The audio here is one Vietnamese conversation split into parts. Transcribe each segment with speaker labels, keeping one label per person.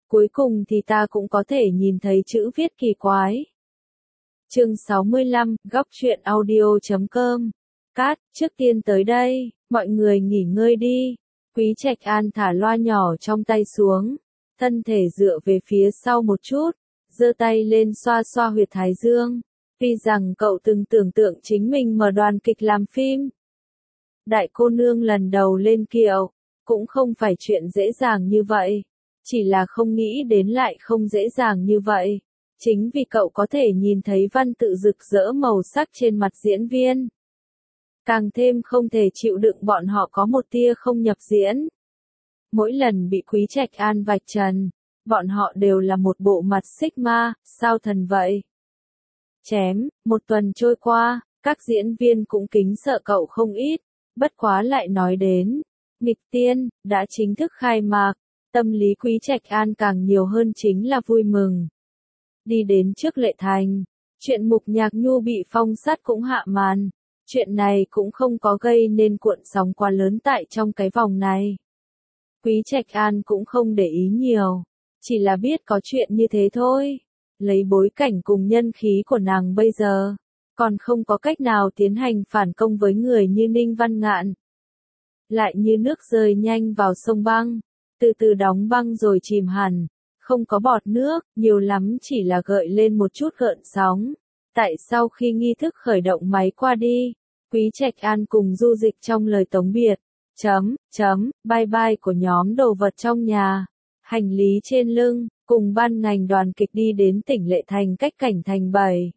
Speaker 1: Cuối cùng thì ta cũng có thể nhìn thấy chữ viết kỳ quái. Chương 65, góc truyện audio.com. Cát, trước tiên tới đây, mọi người nghỉ ngơi đi. Quý Trạch An thả loa nhỏ trong tay xuống, thân thể dựa về phía sau một chút, giơ tay lên xoa xoa huyệt thái dương. Tuy rằng cậu từng tưởng tượng chính mình mở đoàn kịch làm phim. Đại cô nương lần đầu lên kiệu, cũng không phải chuyện dễ dàng như vậy. Chỉ là không nghĩ đến lại không dễ dàng như vậy. Chính vì cậu có thể nhìn thấy văn tự rực rỡ màu sắc trên mặt diễn viên. Càng thêm không thể chịu đựng bọn họ có một tia không nhập diễn. Mỗi lần bị Quý Trạch An vạch trần, bọn họ đều là một bộ mặt Sigma, sao thần vậy? Chém, một tuần trôi qua, các diễn viên cũng kính sợ cậu không ít, bất quá lại nói đến, nghịch tiên, đã chính thức khai mạc, tâm lý Quý Trạch An càng nhiều hơn chính là vui mừng. Đi đến trước lệ thành, chuyện Mục Nhạc Nhu bị phong sát cũng hạ màn, chuyện này cũng không có gây nên cuộn sóng quá lớn tại trong cái vòng này. Quý Trạch An cũng không để ý nhiều, chỉ là biết có chuyện như thế thôi. Lấy bối cảnh cùng nhân khí của nàng bây giờ, còn không có cách nào tiến hành phản công với người như Ninh Văn Ngạn. Lại như nước rơi nhanh vào sông băng, từ từ đóng băng rồi chìm hẳn, không có bọt nước, nhiều lắm chỉ là gợi lên một chút gợn sóng. Tại sau khi nghi thức khởi động máy qua đi, Quý Trạch An cùng Du Dịch trong lời tống biệt, bye bye của nhóm đồ vật trong nhà, hành lý trên lưng, cùng ban ngành đoàn kịch đi đến tỉnh Lệ Thành cách cảnh thành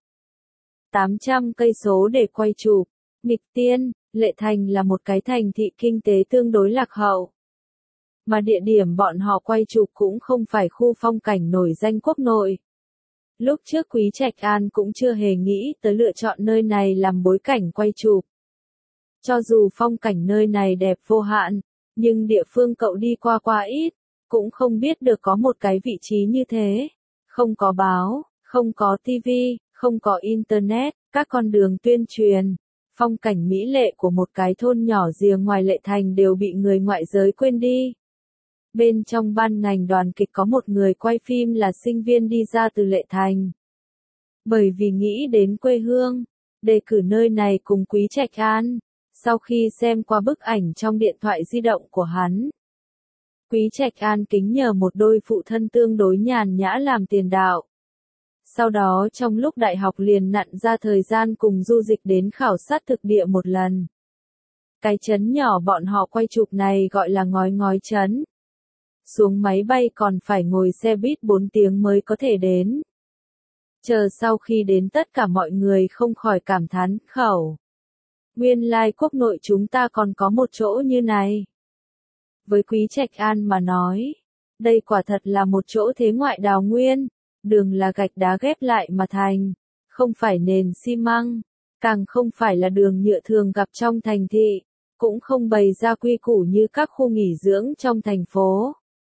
Speaker 1: 700-800 cây số để quay chụp. Nghịch tiên, Lệ Thành là một cái thành thị kinh tế tương đối lạc hậu. Mà địa điểm bọn họ quay chụp cũng không phải khu phong cảnh nổi danh quốc nội. Lúc trước Quý Trạch An cũng chưa hề nghĩ tới lựa chọn nơi này làm bối cảnh quay chụp. Cho dù phong cảnh nơi này đẹp vô hạn, nhưng địa phương cậu đi qua quá ít, cũng không biết được có một cái vị trí như thế. Không có báo, không có tivi, không có internet, các con đường tuyên truyền, phong cảnh mỹ lệ của một cái thôn nhỏ rìa ngoài Lệ Thành đều bị người ngoại giới quên đi. Bên trong ban ngành đoàn kịch có một người quay phim là sinh viên đi ra từ Lệ Thành. Bởi vì nghĩ đến quê hương, đề cử nơi này cùng Quý Trạch An. Sau khi xem qua bức ảnh trong điện thoại di động của hắn, Quý Trạch An kính nhờ một đôi phụ thân tương đối nhàn nhã làm tiền đạo. Sau đó trong lúc đại học liền nặn ra thời gian cùng Du Dịch đến khảo sát thực địa một lần. Cái trấn nhỏ bọn họ quay chụp này gọi là Ngói Ngói trấn. Xuống máy bay còn phải ngồi xe buýt 4 tiếng mới có thể đến. Chờ sau khi đến tất cả mọi người không khỏi cảm thán khẩu. Nguyên lai quốc nội chúng ta còn có một chỗ như này. Với Quý Trạch An mà nói, đây quả thật là một chỗ thế ngoại đào nguyên, đường là gạch đá ghép lại mà thành, không phải nền xi măng, càng không phải là đường nhựa thường gặp trong thành thị, cũng không bày ra quy củ như các khu nghỉ dưỡng trong thành phố.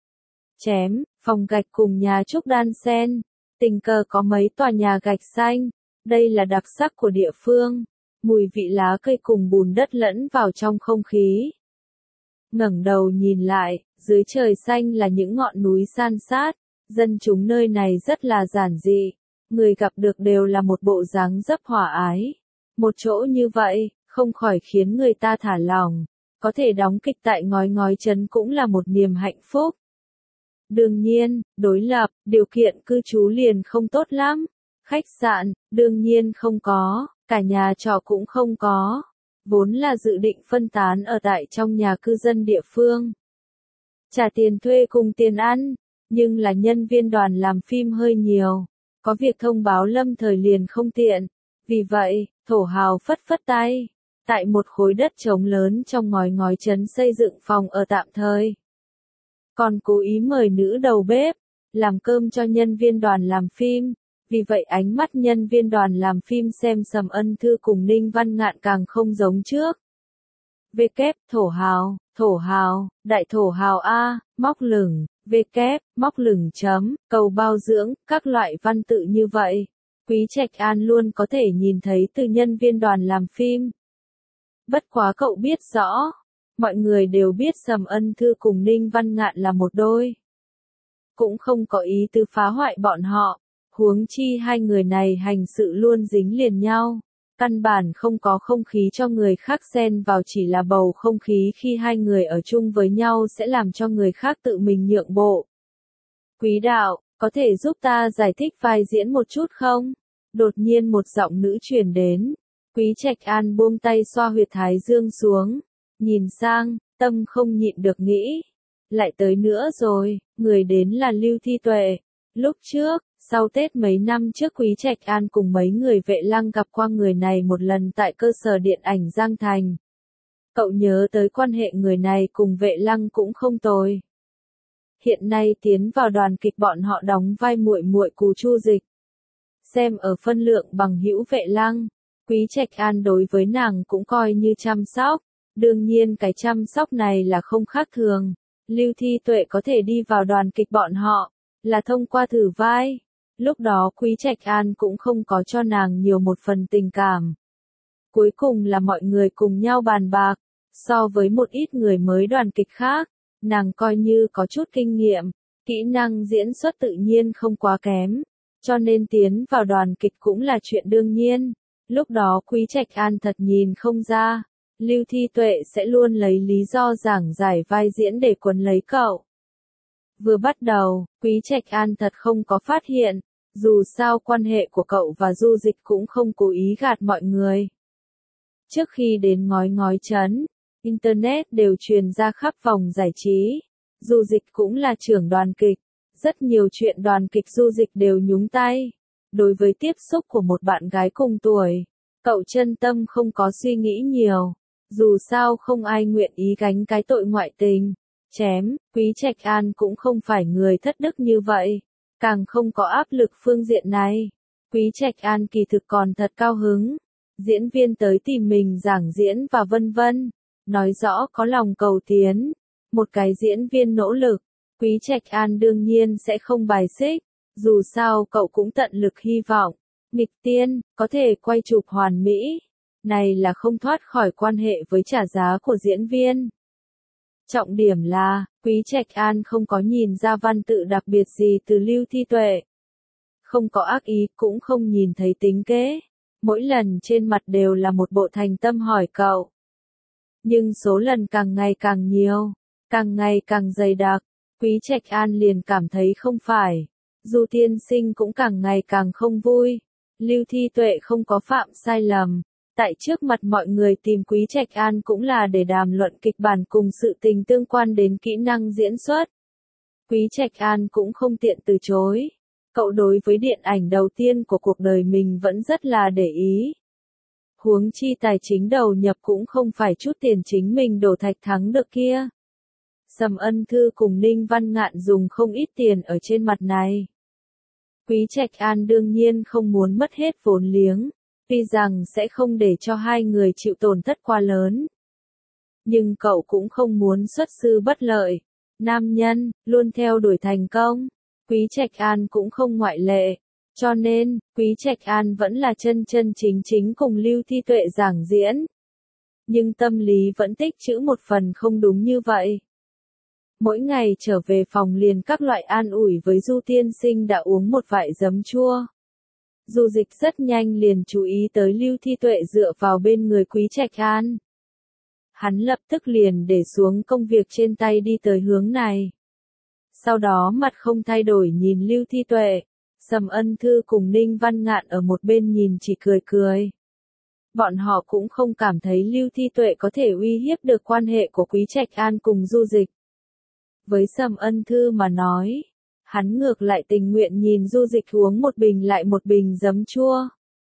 Speaker 1: Phòng gạch cùng nhà trúc đan sen, tình cờ có mấy tòa nhà gạch xanh, đây là đặc sắc của địa phương, mùi vị lá cây cùng bùn đất lẫn vào trong không khí. Ngẩng đầu nhìn lại, dưới trời xanh là những ngọn núi san sát, dân chúng nơi này rất là giản dị, người gặp được đều là một bộ dáng dấp hòa ái. Một chỗ như vậy, không khỏi khiến người ta thả lỏng, có thể đóng kịch tại Ngói Ngói trấn cũng là một niềm hạnh phúc. Đương nhiên, đối lập, điều kiện cư trú liền không tốt lắm. Khách sạn, đương nhiên không có, cả nhà trọ cũng không có. Vốn là dự định phân tán ở tại trong nhà cư dân địa phương. Trả tiền thuê cùng tiền ăn, nhưng là nhân viên đoàn làm phim hơi nhiều. Có việc thông báo lâm thời liền không tiện. Vì vậy, thổ hào phất phất tay. Tại một khối đất trống lớn trong Ngói Ngói trấn xây dựng phòng ở tạm thời. Còn cố ý mời nữ đầu bếp, làm cơm cho nhân viên đoàn làm phim. Vì vậy ánh mắt nhân viên đoàn làm phim xem Sầm Ân Thư cùng Ninh Văn Ngạn càng không giống trước. Thổ hào, đại thổ hào A, móc lửng, móc lửng chấm, cầu bao dưỡng, các loại văn tự như vậy. Quý Trạch An luôn có thể nhìn thấy từ nhân viên đoàn làm phim. Bất quá cậu biết rõ, mọi người đều biết Sầm Ân Thư cùng Ninh Văn Ngạn là một đôi. cũng không có ý tứ phá hoại bọn họ. Huống chi hai người này hành sự luôn dính liền nhau. Căn bản không có không khí cho người khác xen vào, chỉ là bầu không khí khi hai người ở chung với nhau sẽ làm cho người khác tự mình nhượng bộ. Quý đạo, có thể giúp ta giải thích vai diễn một chút không? Đột nhiên một giọng nữ truyền đến. Quý Trạch An buông tay xoa huyệt thái dương xuống. Nhìn sang, tâm không nhịn được nghĩ. Lại tới nữa rồi, người đến là Lưu Thi Tuệ. Lúc trước, sau Tết mấy năm trước Quý Trạch An cùng mấy người Vệ Lăng gặp qua người này một lần tại cơ sở điện ảnh Giang Thành. Cậu nhớ tới quan hệ người này cùng Vệ Lăng cũng không tồi. Hiện nay tiến vào đoàn kịch bọn họ đóng vai muội muội Cù Chu Dịch. Xem ở phân lượng bằng hữu Vệ Lăng, Quý Trạch An đối với nàng cũng coi như chăm sóc. Đương nhiên cái chăm sóc này là không khác thường. Lưu Thi Tuệ có thể đi vào đoàn kịch bọn họ, là thông qua thử vai. Lúc đó Quý Trạch An cũng không có cho nàng nhiều một phần tình cảm. Cuối cùng là mọi người cùng nhau bàn bạc. So với một ít người mới đoàn kịch khác, nàng coi như có chút kinh nghiệm, kỹ năng diễn xuất tự nhiên không quá kém, cho nên tiến vào đoàn kịch cũng là chuyện đương nhiên. Lúc đó Quý Trạch An thật nhìn không ra, Lưu Thi Tuệ sẽ luôn lấy lý do giảng giải vai diễn để quấn lấy cậu. Vừa bắt đầu, Quý Trạch An thật không có phát hiện, dù sao quan hệ của cậu và Du Dịch cũng không cố ý gạt mọi người. Trước khi đến ngói ngói trấn, Internet đều truyền ra khắp vòng giải trí. Du Dịch cũng là trưởng đoàn kịch. Rất nhiều chuyện đoàn kịch Du Dịch đều nhúng tay. Đối với tiếp xúc của một bạn gái cùng tuổi, cậu chân tâm không có suy nghĩ nhiều. Dù sao không ai nguyện ý gánh cái tội ngoại tình. Chém, Quý Trạch An cũng không phải người thất đức như vậy. Càng không có áp lực phương diện này. Quý Trạch An kỳ thực còn thật cao hứng. Diễn viên tới tìm mình giảng diễn và vân vân. Nói rõ có lòng cầu tiến. Một cái diễn viên nỗ lực, Quý Trạch An đương nhiên sẽ không bài xích. Dù sao cậu cũng tận lực hy vọng. Nghịch tiên, có thể quay chụp hoàn mỹ. Này là không thoát khỏi quan hệ với trả giá của diễn viên. Trọng điểm là, Quý Trạch An không có nhìn ra văn tự đặc biệt gì từ Lưu Thi Tuệ. Không có ác ý, cũng không nhìn thấy tính kế. Mỗi lần trên mặt đều là một bộ thành tâm hỏi cậu. Nhưng số lần càng ngày càng nhiều, càng ngày càng dày đặc, Quý Trạch An liền cảm thấy không phải. Du tiên sinh cũng càng ngày càng không vui. Lưu Thi Tuệ không có phạm sai lầm. Tại trước mặt mọi người tìm Quý Trạch An cũng là để đàm luận kịch bản cùng sự tình tương quan đến kỹ năng diễn xuất. Quý Trạch An cũng không tiện từ chối. Cậu đối với điện ảnh đầu tiên của cuộc đời mình vẫn rất là để ý. Huống chi tài chính đầu nhập cũng không phải chút tiền chính mình đổ thạch thắng được kia. Sầm Ân Thư cùng Ninh Văn Ngạn dùng không ít tiền ở trên mặt này. Quý Trạch An đương nhiên không muốn mất hết vốn liếng, tuy rằng sẽ không để cho hai người chịu tổn thất quá lớn. Nhưng cậu cũng không muốn xuất sư bất lợi. Nam nhân, luôn theo đuổi thành công. Quý Trạch An cũng không ngoại lệ. Cho nên, Quý Trạch An vẫn là chân chân chính chính cùng Lưu Thi Tuệ giảng diễn. Nhưng tâm lý vẫn tích trữ một phần không đúng như vậy. Mỗi ngày trở về phòng liền các loại an ủi với Du tiên sinh đã uống một vại giấm chua. Du Dịch rất nhanh liền chú ý tới Lưu Thi Tuệ dựa vào bên người Quý Trạch An. Hắn lập tức liền để xuống công việc trên tay đi tới hướng này. Sau đó mặt không thay đổi nhìn Lưu Thi Tuệ. Sầm Ân Thư cùng Ninh Văn Ngạn ở một bên nhìn chỉ cười cười. Bọn họ cũng không cảm thấy Lưu Thi Tuệ có thể uy hiếp được quan hệ của Quý Trạch An cùng Du Dịch. Với Sầm Ân Thư mà nói, hắn ngược lại tình nguyện nhìn Du Dịch uống một bình lại một bình giấm chua.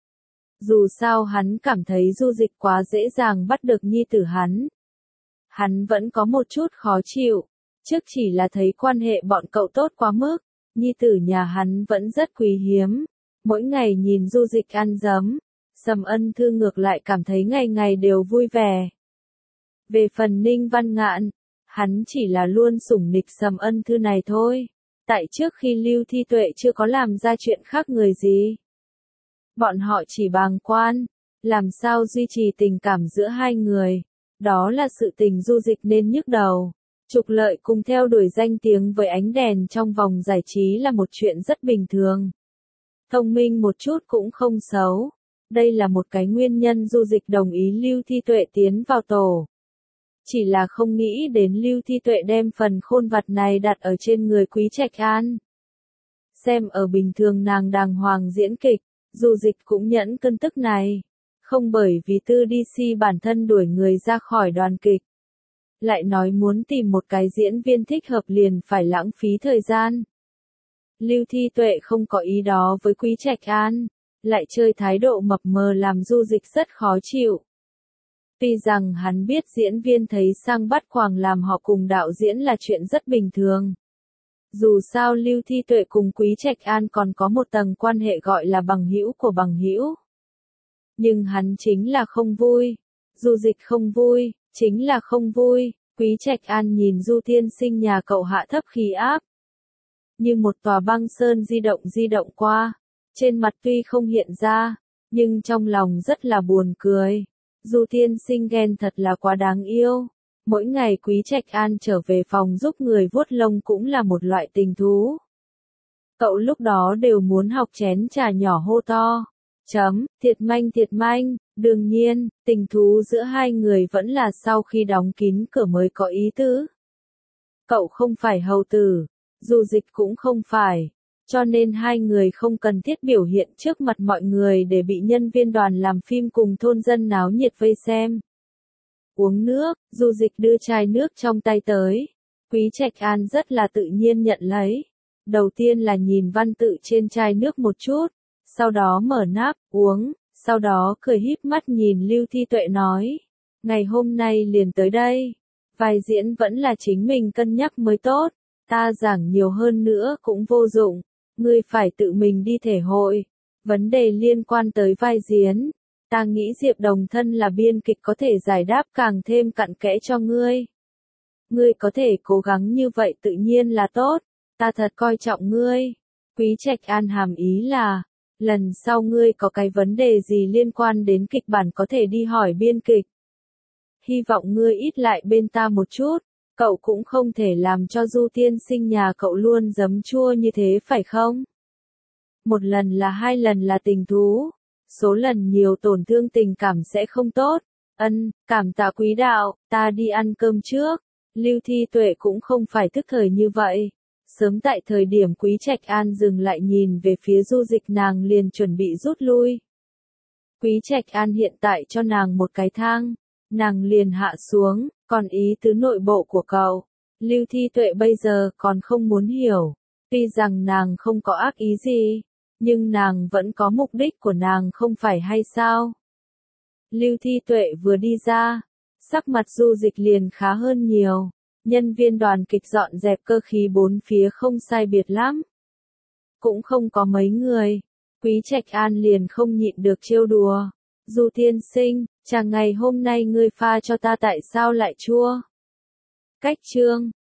Speaker 1: Dù sao hắn cảm thấy Du Dịch quá dễ dàng bắt được nhi tử hắn. Hắn vẫn có một chút khó chịu, trước chỉ là thấy quan hệ bọn cậu tốt quá mức. Nhi tử nhà hắn vẫn rất quý hiếm. Mỗi ngày nhìn Du Dịch ăn giấm, Sầm Ân Thư ngược lại cảm thấy ngày ngày đều vui vẻ. Về phần Ninh Văn Ngạn, hắn chỉ là luôn sủng nịch Sầm Ân Thư này thôi. Tại trước khi Lưu Thi Tuệ chưa có làm ra chuyện khác người gì. Bọn họ chỉ bàng quan, làm sao duy trì tình cảm giữa hai người. Đó là sự tình Du Dịch nên nhức đầu. Trục lợi cùng theo đuổi danh tiếng với ánh đèn trong vòng giải trí là một chuyện rất bình thường. Thông minh một chút cũng không xấu. Đây là một cái nguyên nhân Du Dịch đồng ý Lưu Thi Tuệ tiến vào tổ. Chỉ là không nghĩ đến Lưu Thi Tuệ đem phần khôn vặt này đặt ở trên người Quý Trạch An. Xem ở bình thường nàng đàng hoàng diễn kịch, Du Dịch cũng nhẫn cơn tức này. Không bởi vì Tư DC bản thân đuổi người ra khỏi đoàn kịch. Lại nói muốn tìm một cái diễn viên thích hợp liền phải lãng phí thời gian. Lưu Thi Tuệ không có ý đó với Quý Trạch An, lại chơi thái độ mập mờ làm Du Dịch rất khó chịu. Tuy rằng hắn biết diễn viên thấy sang bắt quàng làm họ cùng đạo diễn là chuyện rất bình thường. Dù sao Lưu Thi Tuệ cùng Quý Trạch An còn có một tầng quan hệ gọi là bằng hữu của bằng hữu. Nhưng hắn chính là không vui. Du Dịch không vui, chính là không vui. Quý Trạch An nhìn Du Tiên Sinh nhà cậu hạ thấp khí áp. Như một tòa băng sơn di động qua. Trên mặt tuy không hiện ra, nhưng trong lòng rất là buồn cười. Du Tiên Sinh ghen thật là quá đáng yêu. Mỗi ngày Quý Trạch An trở về phòng giúp người vuốt lông cũng là một loại tình thú. Cậu lúc đó đều muốn học chén trà nhỏ hô to. Thiệt manh, đương nhiên, tình thú giữa hai người vẫn là sau khi đóng kín cửa mới có ý tứ. Cậu không phải hầu tử, Du Dịch cũng không phải, cho nên hai người không cần thiết biểu hiện trước mặt mọi người để bị nhân viên đoàn làm phim cùng thôn dân náo nhiệt vây xem. Uống nước, Du Dịch đưa chai nước trong tay tới. Quý Trạch An rất là tự nhiên nhận lấy. Đầu tiên là nhìn văn tự trên chai nước một chút, sau đó mở nắp, uống, sau đó cười híp mắt nhìn Lưu Thi Tuệ nói. Ngày hôm nay liền tới đây. Vai diễn vẫn là chính mình cân nhắc mới tốt. Ta giảng nhiều hơn nữa cũng vô dụng. Ngươi phải tự mình đi thể hội. Vấn đề liên quan tới vai diễn. Ta nghĩ Diệp Đồng thân là biên kịch có thể giải đáp càng thêm cặn kẽ cho ngươi. Ngươi có thể cố gắng như vậy tự nhiên là tốt. Ta thật coi trọng ngươi. Quý Trạch An hàm ý là, lần sau ngươi có cái vấn đề gì liên quan đến kịch bản có thể đi hỏi biên kịch. Hy vọng ngươi ít lại bên ta một chút. Cậu cũng không thể làm cho Du Tiên Sinh nhà cậu luôn giấm chua như thế phải không? Một lần là hai lần là tình thú. Số lần nhiều tổn thương tình cảm sẽ không tốt. Cảm tạ quý đạo, ta đi ăn cơm trước. Lưu Thi Tuệ cũng không phải tức thời như vậy. Sớm tại thời điểm Quý Trạch An dừng lại nhìn về phía Du Dịch nàng liền chuẩn bị rút lui. Quý Trạch An hiện tại cho nàng một cái thang. Nàng liền hạ xuống, còn ý tứ nội bộ của cậu. Lưu Thi Tuệ bây giờ còn không muốn hiểu. Tuy rằng nàng không có ác ý gì. Nhưng nàng vẫn có mục đích của nàng không phải hay sao? Lưu Thi Tuệ vừa đi ra, sắc mặt Du Dịch liền khá hơn nhiều. Nhân viên đoàn kịch dọn dẹp cơ khí bốn phía không sai biệt lắm. Cũng không có mấy người. Quý Trạch An liền không nhịn được trêu đùa. Du Tiên Sinh, chàng ngày hôm nay ngươi pha cho ta tại sao lại chua? Cách chương